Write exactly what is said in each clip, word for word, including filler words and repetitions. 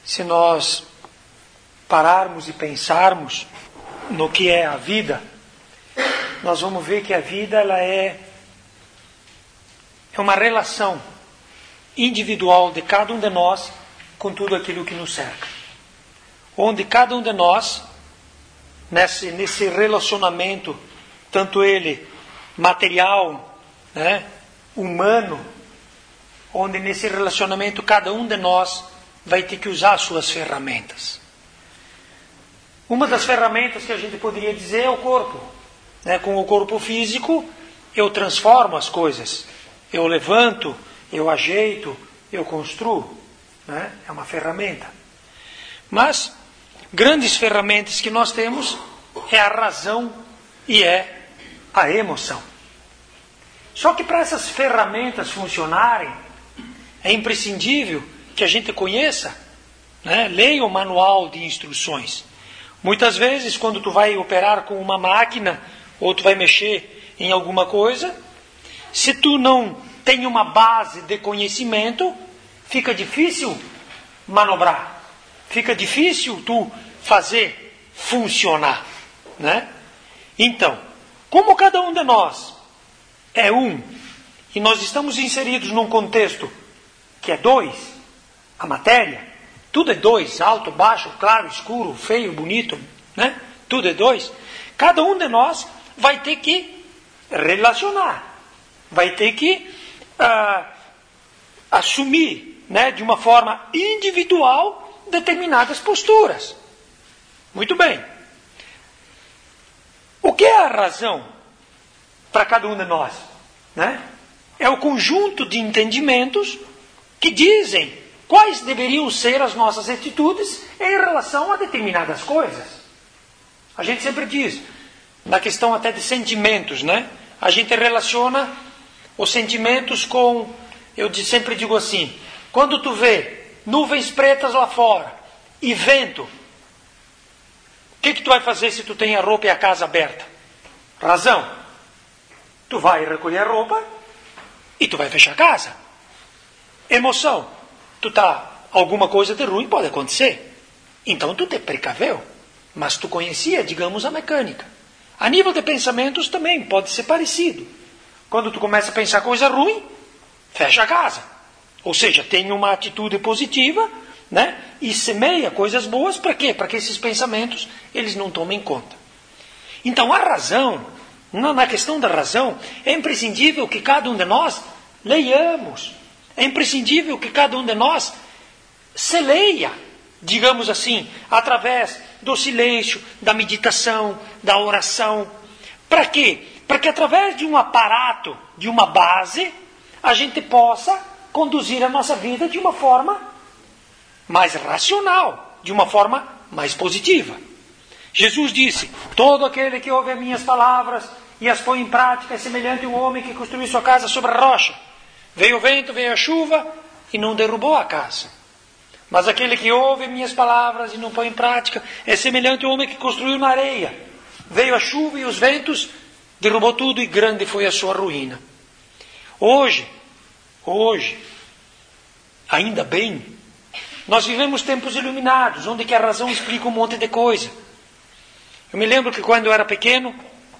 se nós pararmos e pensarmos no que é a vida, nós vamos ver que a vida ela é, é uma relação individual de cada um de nós com tudo aquilo que nos cerca. Onde cada um de nós, nesse, nesse relacionamento, tanto ele material, né, humano, onde nesse relacionamento cada um de nós vai ter que usar as suas ferramentas. Uma das ferramentas que a gente poderia dizer é o corpo. Né? Com o corpo físico, eu transformo as coisas. Eu levanto, eu ajeito, eu construo. Né? É uma ferramenta. Mas, grandes ferramentas que nós temos é a razão e é a emoção. Só que para essas ferramentas funcionarem, é imprescindível que a gente conheça, né? Leia o manual de instruções. Muitas vezes, quando tu vai operar com uma máquina, ou tu vai mexer em alguma coisa, se tu não tem uma base de conhecimento, fica difícil manobrar. Fica difícil tu fazer funcionar. Né? Então, como cada um de nós é um, e nós estamos inseridos num contexto que é dois, a matéria, tudo é dois, alto, baixo, claro, escuro, feio, bonito, né? Tudo é dois. Cada um de nós vai ter que relacionar, vai ter que uh, assumir, né, de uma forma individual determinadas posturas. Muito bem. O que é a razão para cada um de nós? Né? É o conjunto de entendimentos que dizem quais deveriam ser as nossas atitudes em relação a determinadas coisas. A gente sempre diz, na questão até de sentimentos, né? A gente relaciona os sentimentos com, eu sempre digo assim, quando tu vê nuvens pretas lá fora e vento, o que, que tu vai fazer se tu tem a roupa e a casa aberta? Razão. Tu vai recolher a roupa e tu vai fechar a casa. Emoção. Tu tá, alguma coisa de ruim pode acontecer. Então tu te precaveu. Mas tu conhecia, digamos, a mecânica. A nível de pensamentos também pode ser parecido. Quando tu começa a pensar coisa ruim, fecha a casa. Ou seja, tem uma atitude positiva, né? E semeia coisas boas, para quê? Para que esses pensamentos eles não tomem conta. Então a razão, na questão da razão, é imprescindível que cada um de nós leiamos. É imprescindível que cada um de nós se leia, digamos assim, através do silêncio, da meditação, da oração. Para quê? Para que através de um aparato, de uma base, a gente possa conduzir a nossa vida de uma forma mais racional, de uma forma mais positiva. Jesus disse, todo aquele que ouve as minhas palavras e as põe em prática é semelhante a um homem que construiu sua casa sobre a rocha. Veio o vento, veio a chuva e não derrubou a casa. Mas aquele que ouve minhas palavras e não põe em prática é semelhante ao homem que construiu na areia. Veio a chuva e os ventos, derrubou tudo e grande foi a sua ruína. Hoje, hoje, ainda bem, nós vivemos tempos iluminados, onde que a razão explica um monte de coisa. Eu me lembro que quando eu era pequeno,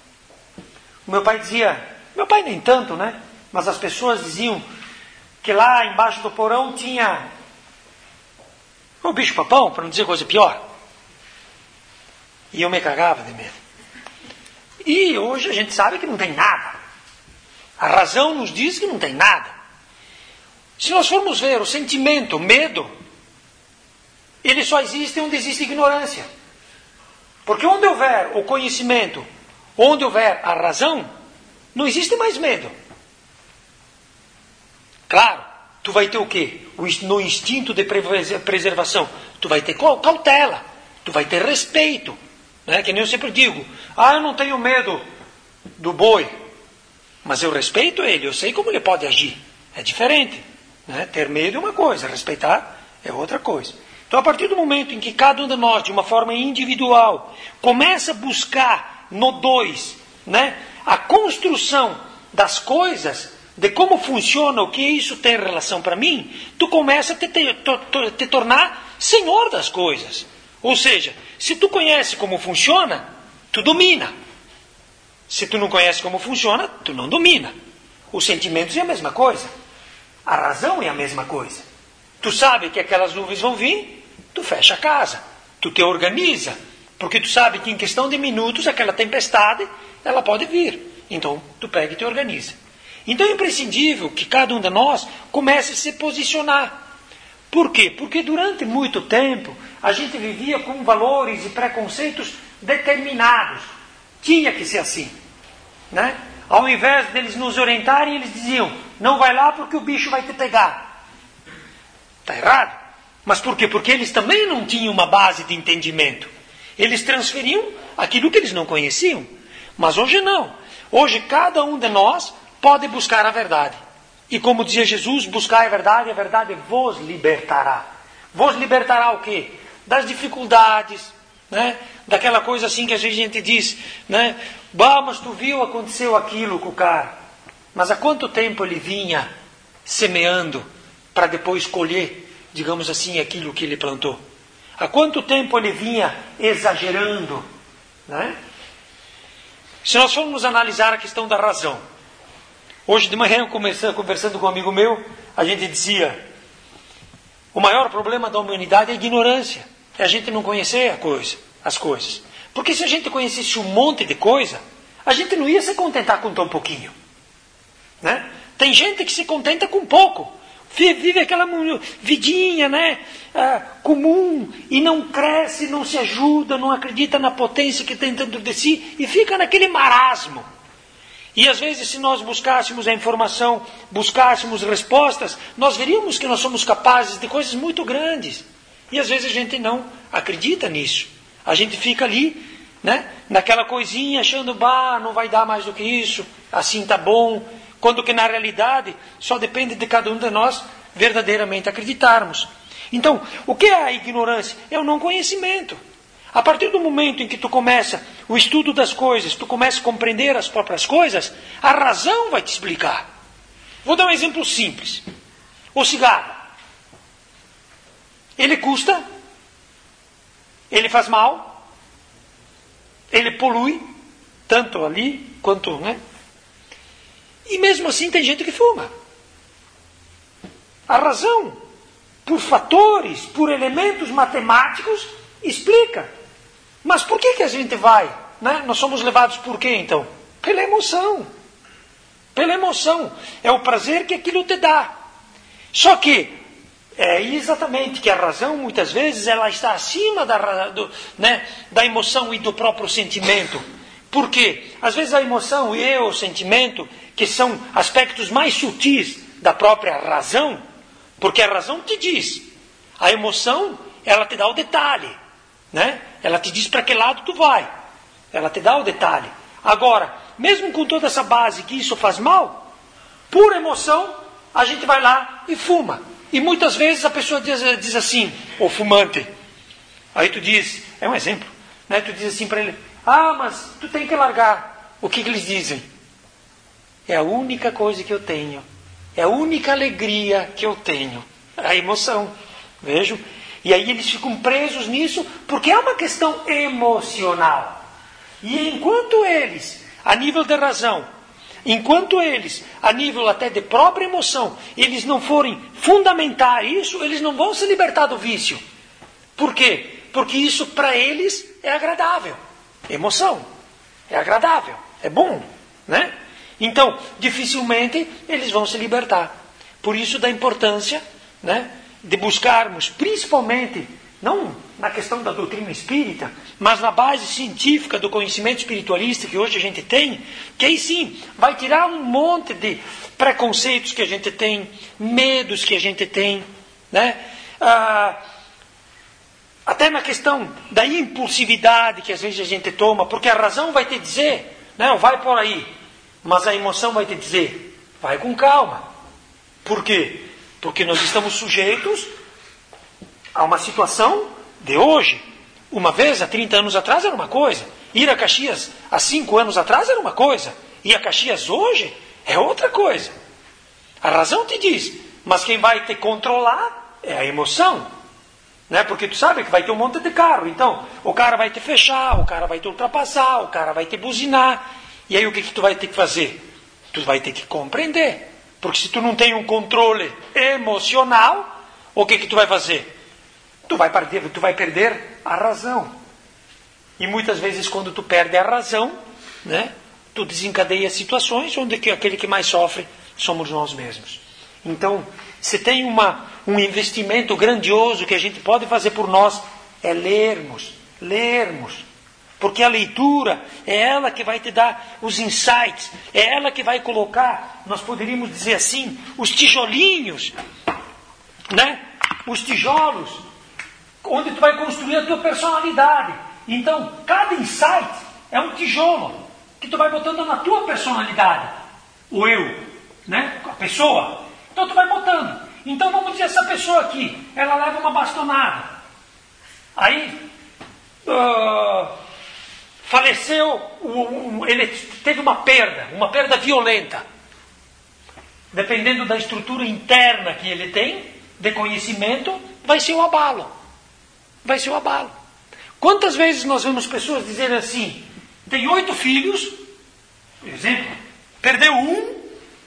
o meu pai dizia, meu pai nem tanto, né? Mas as pessoas diziam que lá embaixo do porão tinha o bicho-papão, para não dizer coisa pior. E eu me cagava de medo. E hoje a gente sabe que não tem nada. A razão nos diz que não tem nada. Se nós formos ver o sentimento, o medo, ele só existe onde existe ignorância. Porque onde houver o conhecimento, onde houver a razão, não existe mais medo. Claro, tu vai ter o quê? No instinto de preservação, tu vai ter cautela, tu vai ter respeito. Né? Que nem eu sempre digo, ah, eu não tenho medo do boi, mas eu respeito ele, eu sei como ele pode agir. É diferente. Né? Ter medo é uma coisa, respeitar é outra coisa. Então, a partir do momento em que cada um de nós, de uma forma individual, começa a buscar no dois, né, a construção das coisas, de como funciona, o que isso tem relação para mim, tu começa a te, te, te, te tornar senhor das coisas. Ou seja, se tu conhece como funciona, tu domina. Se tu não conhece como funciona, tu não domina. Os sentimentos é a mesma coisa. A razão é a mesma coisa. Tu sabe que aquelas nuvens vão vir, tu fecha a casa. Tu te organiza. Porque tu sabe que em questão de minutos aquela tempestade, ela pode vir. Então, tu pega e te organiza. Então é imprescindível que cada um de nós comece a se posicionar. Por quê? Porque durante muito tempo a gente vivia com valores e preconceitos determinados. Tinha que ser assim. Né? Ao invés deles nos orientarem, eles diziam, não vai lá porque o bicho vai te pegar. Está errado. Mas por quê? Porque eles também não tinham uma base de entendimento. Eles transferiam aquilo que eles não conheciam. Mas hoje não. Hoje cada um de nós pode buscar a verdade. E como dizia Jesus, buscar a verdade, a verdade vos libertará. Vos libertará o quê? Das dificuldades, né? Daquela coisa assim que a gente diz, né? Bah, mas tu viu, aconteceu aquilo com o cara. Mas há quanto tempo ele vinha semeando para depois colher, digamos assim, aquilo que ele plantou? Há quanto tempo ele vinha exagerando, né? Se nós formos analisar a questão da razão, hoje de manhã, conversando com um amigo meu, a gente dizia, o maior problema da humanidade é a ignorância, é a gente não conhecer a coisa, as coisas. Porque se a gente conhecesse um monte de coisa, a gente não ia se contentar com tão pouquinho. Né? Tem gente que se contenta com pouco, vive aquela vidinha, né, ah, comum, e não cresce, não se ajuda, não acredita na potência que tem dentro de si, e fica naquele marasmo. E às vezes, se nós buscássemos a informação, buscássemos respostas, nós veríamos que nós somos capazes de coisas muito grandes. E às vezes a gente não acredita nisso. A gente fica ali, né, naquela coisinha, achando, bah, não vai dar mais do que isso, assim tá bom. Quando que na realidade só depende de cada um de nós verdadeiramente acreditarmos. Então, o que é a ignorância? É o não conhecimento. A partir do momento em que tu começa o estudo das coisas, tu começa a compreender as próprias coisas, a razão vai te explicar. Vou dar um exemplo simples. O cigarro. Ele custa, ele faz mal, ele polui, tanto ali quanto, né? E mesmo assim tem gente que fuma. A razão, por fatores, por elementos matemáticos, explica. Mas por que que a gente vai? Né? Nós somos levados por quê então? Pela emoção. Pela emoção. É o prazer que aquilo te dá. Só que, é exatamente que a razão, muitas vezes, ela está acima da, do, né, da emoção e do próprio sentimento. Por quê? Às vezes a emoção e o sentimento, que são aspectos mais sutis da própria razão, porque a razão te diz. A emoção, ela te dá o detalhe. Né? Ela te diz para que lado tu vai. Ela te dá o detalhe. Agora, mesmo com toda essa base que isso faz mal, por emoção, a gente vai lá e fuma. E muitas vezes a pessoa diz, diz assim, o fumante. Aí tu diz, é um exemplo, né? Tu diz assim para ele, ah, mas tu tem que largar. O que, que eles dizem? É a única coisa que eu tenho. É a única alegria que eu tenho. A emoção. Vejam? E aí eles ficam presos nisso, porque é uma questão emocional. E enquanto eles, a nível de razão, enquanto eles, a nível até de própria emoção, eles não forem fundamentar isso, eles não vão se libertar do vício. Por quê? Porque isso para eles é agradável. Emoção. É agradável. É bom. Né? Então, dificilmente eles vão se libertar. Por isso da importância, né, de buscarmos, principalmente, não na questão da doutrina espírita, mas na base científica do conhecimento espiritualista que hoje a gente tem, que aí sim vai tirar um monte de preconceitos que a gente tem, medos que a gente tem, né? Ah, até na questão da impulsividade que às vezes a gente toma, porque a razão vai te dizer, não, vai por aí, mas a emoção vai te dizer, vai com calma. Por quê? Porque nós estamos sujeitos a uma situação de hoje. Uma vez, há trinta anos atrás, era uma coisa. Ir a Caxias há cinco anos atrás era uma coisa. Ir a Caxias hoje é outra coisa. A razão te diz, mas quem vai te controlar é a emoção. Né? Porque tu sabe que vai ter um monte de carro. Então, o cara vai te fechar, o cara vai te ultrapassar, o cara vai te buzinar. E aí o que, que tu vai ter que fazer? Tu vai ter que compreender. Porque se tu não tem um controle emocional, o que, que tu vai fazer? Tu vai perder, tu vai perder a razão. E muitas vezes quando tu perde a razão, né, tu desencadeia situações onde que aquele que mais sofre somos nós mesmos. Então, se tem uma, um investimento grandioso que a gente pode fazer por nós, é lermos, lermos. Porque a leitura é ela que vai te dar os insights, é ela que vai colocar, nós poderíamos dizer assim, os tijolinhos, né? Os tijolos, onde tu vai construir a tua personalidade. Então, cada insight é um tijolo que tu vai botando na tua personalidade. O eu, né? A pessoa. Então tu vai botando. Então vamos dizer, essa pessoa aqui, ela leva uma bastonada. Aí, uh, faleceu, ele teve uma perda, uma perda violenta. Dependendo da estrutura interna que ele tem, de conhecimento, vai ser o abalo. Vai ser o abalo. Quantas vezes nós vemos pessoas dizerem assim, tem oito filhos, por exemplo, perdeu um,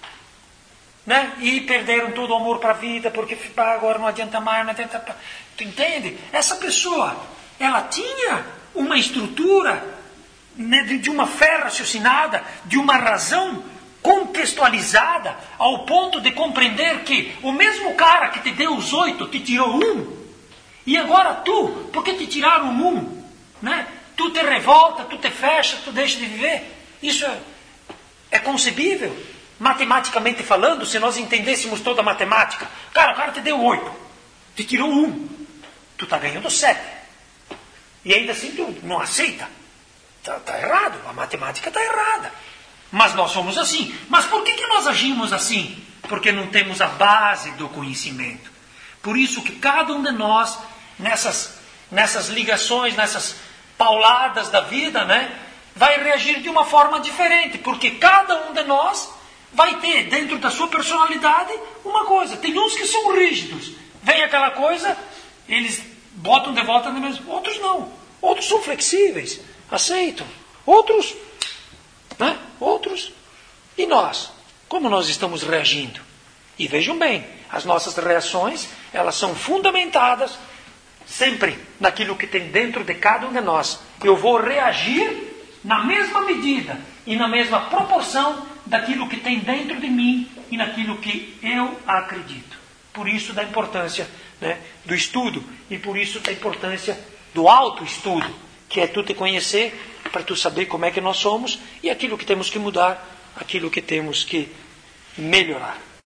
né? E perderam todo o amor para a vida, porque agora não adianta mais, não adianta. Tu entende? Essa pessoa, ela tinha uma estrutura, né, de uma fé raciocinada, de uma razão contextualizada, ao ponto de compreender que o mesmo cara que te deu os oito te tirou um, e agora tu, porque te tiraram um, né? Tu te revolta, tu te fecha, tu deixa de viver. Isso é, é concebível? Matematicamente falando, se nós entendêssemos toda a matemática, cara, o cara te deu oito, te tirou um, tu está ganhando sete. E ainda assim tu não aceita. Está tá errado, a matemática está errada. Mas nós somos assim. Mas por que, que nós agimos assim? Porque não temos a base do conhecimento. Por isso que cada um de nós, nessas, nessas ligações, nessas pauladas da vida, né, vai reagir de uma forma diferente. Porque cada um de nós vai ter dentro da sua personalidade uma coisa. Tem uns que são rígidos. Vem aquela coisa, eles botam de volta no mesmo. Outros não. Outros são flexíveis, aceitam. Outros, né? Outros. E nós? Como nós estamos reagindo? E vejam bem, as nossas reações, elas são fundamentadas sempre naquilo que tem dentro de cada um de nós. Eu vou reagir na mesma medida e na mesma proporção daquilo que tem dentro de mim e naquilo que eu acredito. Por isso da importância, né, do estudo e por isso da importância do autoestudo, que é tu te conhecer para tu saber como é que nós somos e aquilo que temos que mudar, aquilo que temos que melhorar.